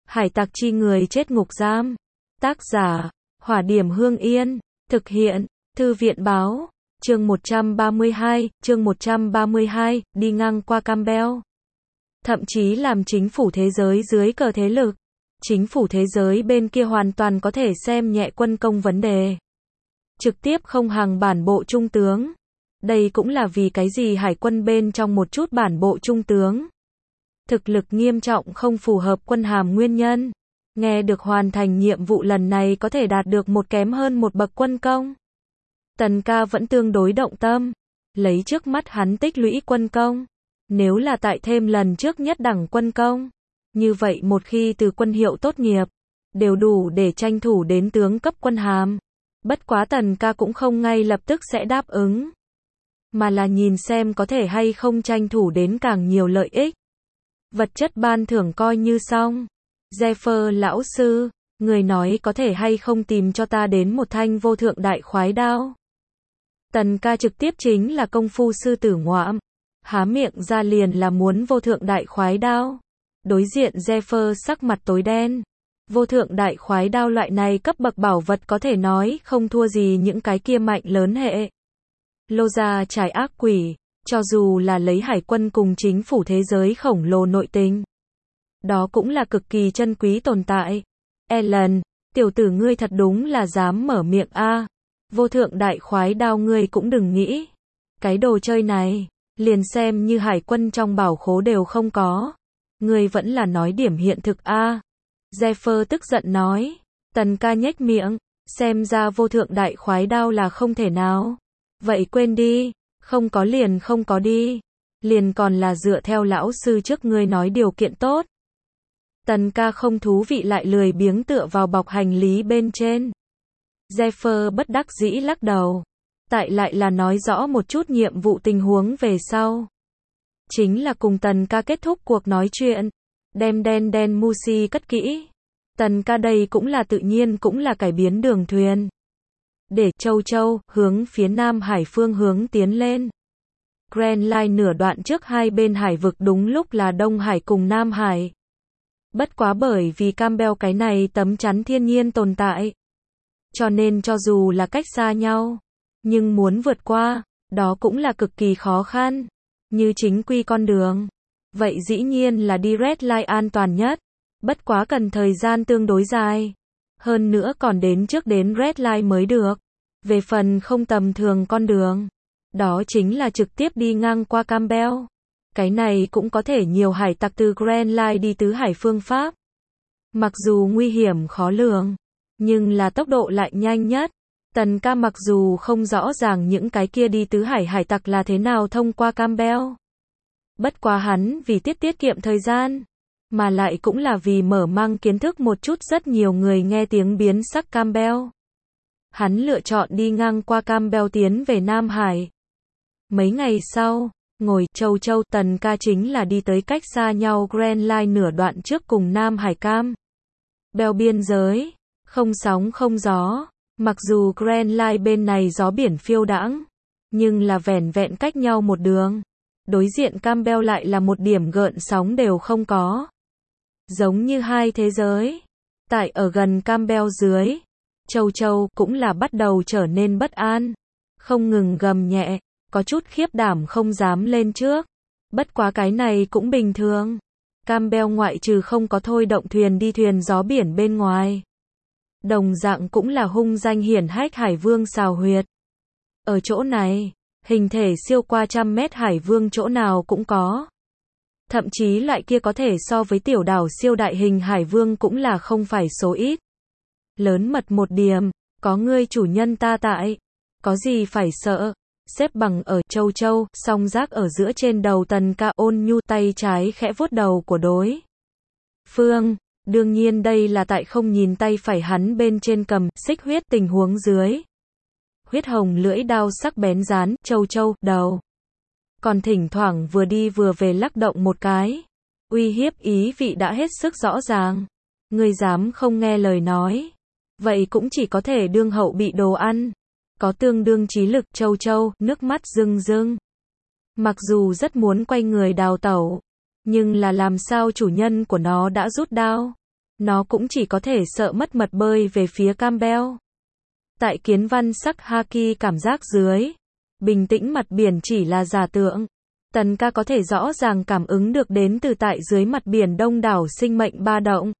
Hải tặc chi người chết ngục giam. Tác giả, Hỏa Điểm Hương Yên. Thực hiện, Thư viện báo. Chương 132, đi ngang qua Campbell. Thậm chí làm chính phủ thế giới dưới cờ thế lực. Chính phủ thế giới bên kia hoàn toàn có thể xem nhẹ quân công vấn đề. Trực tiếp không hàng bản bộ trung tướng. Đây cũng là vì cái gì hải quân bên trong một chút bản bộ trung tướng. Thực lực nghiêm trọng không phù hợp quân hàm nguyên nhân. Nghe được hoàn thành nhiệm vụ lần này có thể đạt được một kém hơn một bậc quân công. Tần ca vẫn tương đối động tâm. Lấy trước mắt hắn tích lũy quân công. Nếu là tại thêm lần trước nhất đẳng quân công. Như vậy một khi từ quân hiệu tốt nghiệp. Đều đủ để tranh thủ đến tướng cấp quân hàm. Bất quá tần ca cũng không ngay lập tức sẽ đáp ứng. Mà là nhìn xem có thể hay không tranh thủ đến càng nhiều lợi ích. Vật chất ban thưởng coi như xong. Zephyr lão sư, người nói có thể hay không tìm cho ta đến một thanh vô thượng đại khoái đao. Tần ca trực tiếp chính là công phu sư tử ngoạm. Há miệng ra liền là muốn vô thượng đại khoái đao. Đối diện Zephyr sắc mặt tối đen. Vô thượng đại khoái đao loại này cấp bậc bảo vật có thể nói không thua gì những cái kia mạnh lớn hệ. Lô gia trải ác quỷ, cho dù là lấy hải quân cùng chính phủ thế giới khổng lồ nội tình. Đó cũng là cực kỳ chân quý tồn tại. Ellen, tiểu tử ngươi thật đúng là dám mở miệng a. Vô thượng đại khoái đao ngươi cũng đừng nghĩ. Cái đồ chơi này, liền xem như hải quân trong bảo khố đều không có. Ngươi vẫn là nói điểm hiện thực a. Zephyr tức giận nói. Tần ca nhếch miệng, xem ra vô thượng đại khoái đao là không thể nào. Vậy quên đi, không có liền không có đi. Liền còn là dựa theo lão sư trước ngươi nói điều kiện tốt. Tần ca không thú vị lại lười biếng tựa vào bọc hành lý bên trên. Zephyr bất đắc dĩ lắc đầu. Tại lại là nói rõ một chút nhiệm vụ tình huống về sau. Chính là cùng tần ca kết thúc cuộc nói chuyện. Đem đen Musi cất kỹ. Tần ca đây cũng là tự nhiên cũng là cải biến đường thuyền. Để Châu Châu hướng phía Nam Hải phương hướng tiến lên. Grand Line nửa đoạn trước hai bên hải vực đúng lúc là Đông Hải cùng Nam Hải. Bất quá bởi vì Campbell cái này tấm chắn thiên nhiên tồn tại. Cho nên cho dù là cách xa nhau, nhưng muốn vượt qua, đó cũng là cực kỳ khó khăn. Như chính quy con đường. Vậy dĩ nhiên là đi Red Line an toàn nhất. Bất quá cần thời gian tương đối dài. Hơn nữa còn đến trước đến Red Line mới được. Về phần không tầm thường con đường. Đó chính là trực tiếp đi ngang qua Campbell. Cái này cũng có thể nhiều hải tặc từ Grand Line đi tứ hải phương pháp. Mặc dù nguy hiểm khó lường. Nhưng là tốc độ lại nhanh nhất. Tần ca mặc dù không rõ ràng những cái kia đi tứ hải hải tặc là thế nào thông qua Campbell. Bất quá hắn vì tiết kiệm thời gian. Mà lại cũng là vì mở mang kiến thức một chút rất nhiều người nghe tiếng biến sắc Campbell. Hắn lựa chọn đi ngang qua Campbell tiến về Nam Hải. Mấy ngày sau, ngồi Châu Châu tần ca chính là đi tới cách xa nhau Grand Line nửa đoạn trước cùng Nam Hải Campbell biên giới. Không sóng không gió. Mặc dù Grand Line bên này gió biển phiêu đãng. Nhưng là vẻn vẹn cách nhau một đường. Đối diện Campbell lại là một điểm gợn sóng đều không có. Giống như hai thế giới. Tại ở gần Campbell dưới. Châu Châu cũng là bắt đầu trở nên bất an. Không ngừng gầm nhẹ. Có chút khiếp đảm không dám lên trước. Bất quá cái này cũng bình thường. Campbell ngoại trừ không có thôi động thuyền đi thuyền gió biển bên ngoài. Đồng dạng cũng là hung danh hiển hách hải vương xào huyệt. Ở chỗ này, hình thể siêu qua 100 mét hải vương chỗ nào cũng có. Thậm chí loại kia có thể so với tiểu đảo siêu đại hình hải vương cũng là không phải số ít. Lớn mật một điểm, có ngươi chủ nhân ta tại. Có gì phải sợ. Xếp bằng ở Châu Châu, song giác ở giữa trên đầu tần ca ôn nhu tay trái khẽ vuốt đầu của đối phương. Đương nhiên đây là tại không nhìn tay phải hắn bên trên cầm xích huyết tình huống dưới. Huyết hồng lưỡi đao sắc bén dán Châu Châu đầu. Còn thỉnh thoảng vừa đi vừa về lắc động một cái. Uy hiếp ý vị đã hết sức rõ ràng. Ngươi dám không nghe lời nói. Vậy cũng chỉ có thể đương hậu bị đồ ăn. Có tương đương trí lực Châu Châu, nước mắt rưng rưng. Mặc dù rất muốn quay người đào tẩu. Nhưng là làm sao chủ nhân của nó đã rút đao. nó cũng chỉ có thể sợ mất mật bơi về phía Campbell. Tại kiến văn sắc Haki cảm giác dưới bình tĩnh mặt biển chỉ là giả tượng. Tần ca có thể rõ ràng cảm ứng được đến từ tại dưới mặt biển đông đảo sinh mệnh ba động.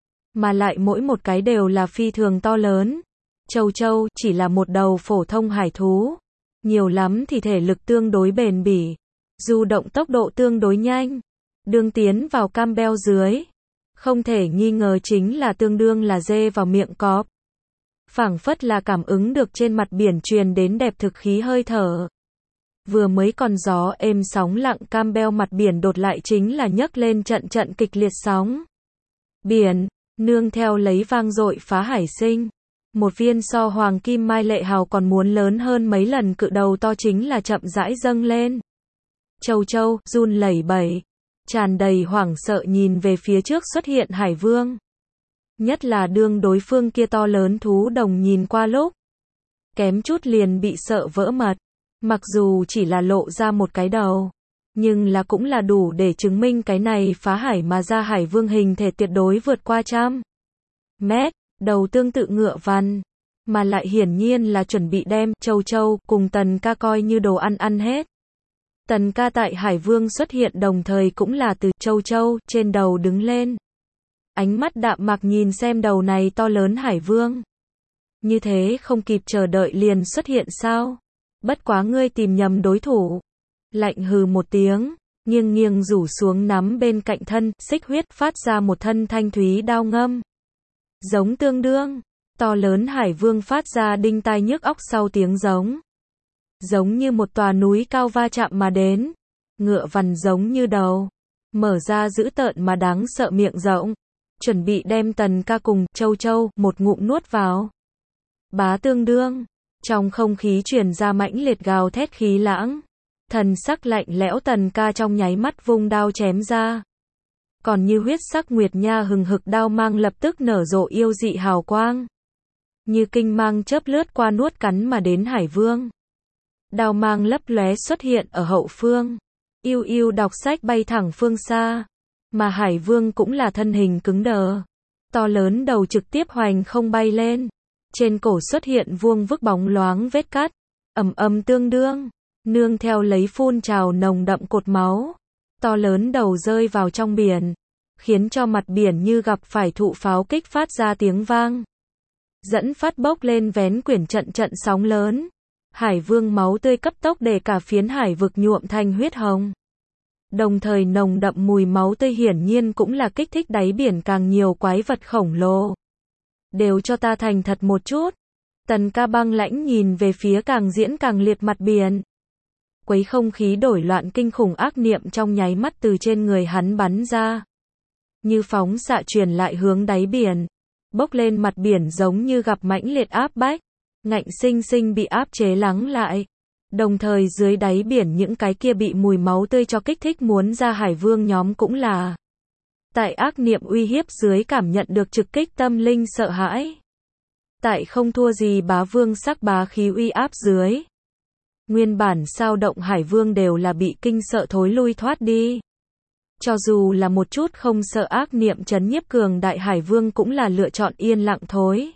Mà lại mỗi một cái đều là phi thường to lớn. Châu Châu chỉ là một đầu phổ thông hải thú. Nhiều lắm thì thể lực tương đối bền bỉ. Du động tốc độ tương đối nhanh. Đương tiến vào Campbell dưới. Không thể nghi ngờ chính là tương đương là dê vào miệng cọp. Phảng phất là cảm ứng được trên mặt biển truyền đến đẹp thực khí hơi thở. Vừa mới còn gió êm sóng lặng Campbell mặt biển đột lại chính là nhấc lên trận trận kịch liệt sóng. Biển, nương theo lấy vang dội phá hải sinh. Một viên so hoàng kim mai lệ hào còn muốn lớn hơn mấy lần cự đầu to chính là chậm rãi dâng lên. Châu Châu, run lẩy bẩy, tràn đầy hoảng sợ nhìn về phía trước xuất hiện hải vương. Nhất là đương đối phương kia to lớn thú đồng nhìn qua lúc. Kém chút liền bị sợ vỡ mật. Mặc dù chỉ là lộ ra một cái đầu. Nhưng là cũng là đủ để chứng minh cái này phá hải mà ra hải vương hình thể tuyệt đối vượt qua 100 mét. Đầu tương tự ngựa văn. Mà lại hiển nhiên là chuẩn bị đem Châu Châu cùng Tần ca coi như đồ ăn hết. Tần ca tại hải vương xuất hiện đồng thời cũng là từ Châu Châu trên đầu đứng lên. Ánh mắt đạm mạc nhìn xem đầu này to lớn hải vương. Như thế không kịp chờ đợi liền xuất hiện sao? Bất quá ngươi tìm nhầm đối thủ. Lạnh hừ một tiếng, nghiêng nghiêng rủ xuống nắm bên cạnh thân, xích huyết phát ra một thân thanh thúy đao ngâm. Giống tương đương, to lớn hải vương phát ra đinh tai nhức óc sau tiếng giống. Giống như một tòa núi cao va chạm mà đến. Ngựa vằn giống như đầu. Mở ra dữ tợn mà đáng sợ miệng rộng. Chuẩn bị đem Tần ca cùng Châu Châu một ngụm nuốt vào. Bá tương đương. Trong không khí truyền ra mãnh liệt gào thét khí lãng. Thần sắc lạnh lẽo Tần ca trong nháy mắt vung đao chém ra. Còn như huyết sắc nguyệt nha hừng hực đao mang lập tức nở rộ yêu dị hào quang. Như kinh mang chớp lướt qua nuốt cắn mà đến hải vương. Đao mang lấp lóe xuất hiện ở hậu phương. Yêu yêu đọc sách bay thẳng phương xa. Mà hải vương cũng là thân hình cứng đờ. To lớn đầu trực tiếp hoành không bay lên. Trên cổ xuất hiện vuông vức bóng loáng vết cắt. Ầm tương đương. Nương theo lấy phun trào nồng đậm cột máu. To lớn đầu rơi vào trong biển. Khiến cho mặt biển như gặp phải thụ pháo kích phát ra tiếng vang. Dẫn phát bốc lên vén quyển trận sóng lớn. Hải vương máu tươi cấp tốc để cả phiến hải vực nhuộm thành huyết hồng. Đồng thời nồng đậm mùi máu tươi hiển nhiên cũng là kích thích đáy biển càng nhiều quái vật khổng lồ. Đều cho ta thành thật một chút. Tần ca băng lãnh nhìn về phía càng diễn càng liệt mặt biển. Quấy không khí đổi loạn kinh khủng ác niệm trong nháy mắt từ trên người hắn bắn ra. Như phóng xạ truyền lại hướng đáy biển. Bốc lên mặt biển giống như gặp mãnh liệt áp bách. Ngạnh sinh sinh bị áp chế lắng lại. Đồng thời dưới đáy biển những cái kia bị mùi máu tươi cho kích thích muốn ra hải vương nhóm cũng là. Tại ác niệm uy hiếp dưới cảm nhận được trực kích tâm linh sợ hãi. Tại không thua gì bá vương sắc bá khí uy áp dưới. Nguyên bản sao động hải vương đều là bị kinh sợ thối lui thoát đi. Cho dù là một chút không sợ ác niệm trấn nhiếp cường đại hải vương cũng là lựa chọn yên lặng thối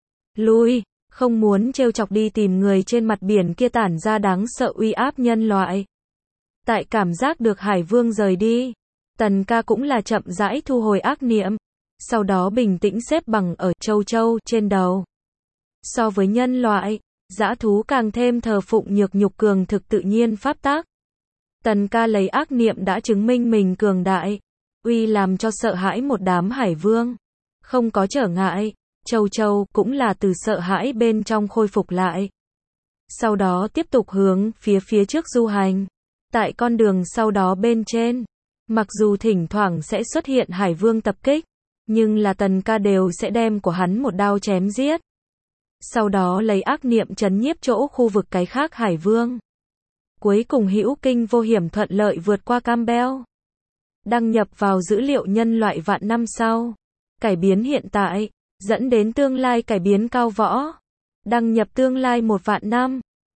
lui. Không muốn trêu chọc đi tìm người trên mặt biển kia tản ra đáng sợ uy áp nhân loại. Tại cảm giác được hải vương rời đi. Tần ca cũng là chậm rãi thu hồi ác niệm. Sau đó bình tĩnh xếp bằng ở Châu Châu trên đầu. So với nhân loại, dã thú càng thêm thờ phụng nhược nhục cường thực tự nhiên pháp tắc. Tần ca lấy ác niệm đã chứng minh mình cường đại. Uy làm cho sợ hãi một đám hải vương. Không có trở ngại. Châu Châu cũng là từ sợ hãi bên trong khôi phục lại. Sau đó tiếp tục hướng phía trước du hành. Tại con đường sau đó bên trên. Mặc dù thỉnh thoảng sẽ xuất hiện hải vương tập kích. Nhưng là Tần ca đều sẽ đem của hắn một đao chém giết. Sau đó lấy ác niệm trấn nhiếp chỗ khu vực cái khác hải vương. Cuối cùng hữu kinh vô hiểm thuận lợi vượt qua Campbell. Đăng nhập vào dữ liệu nhân loại vạn năm sau. Cải biến hiện tại. Dẫn đến tương lai cải biến cao võ. Đăng nhập tương lai 1 vạn năm.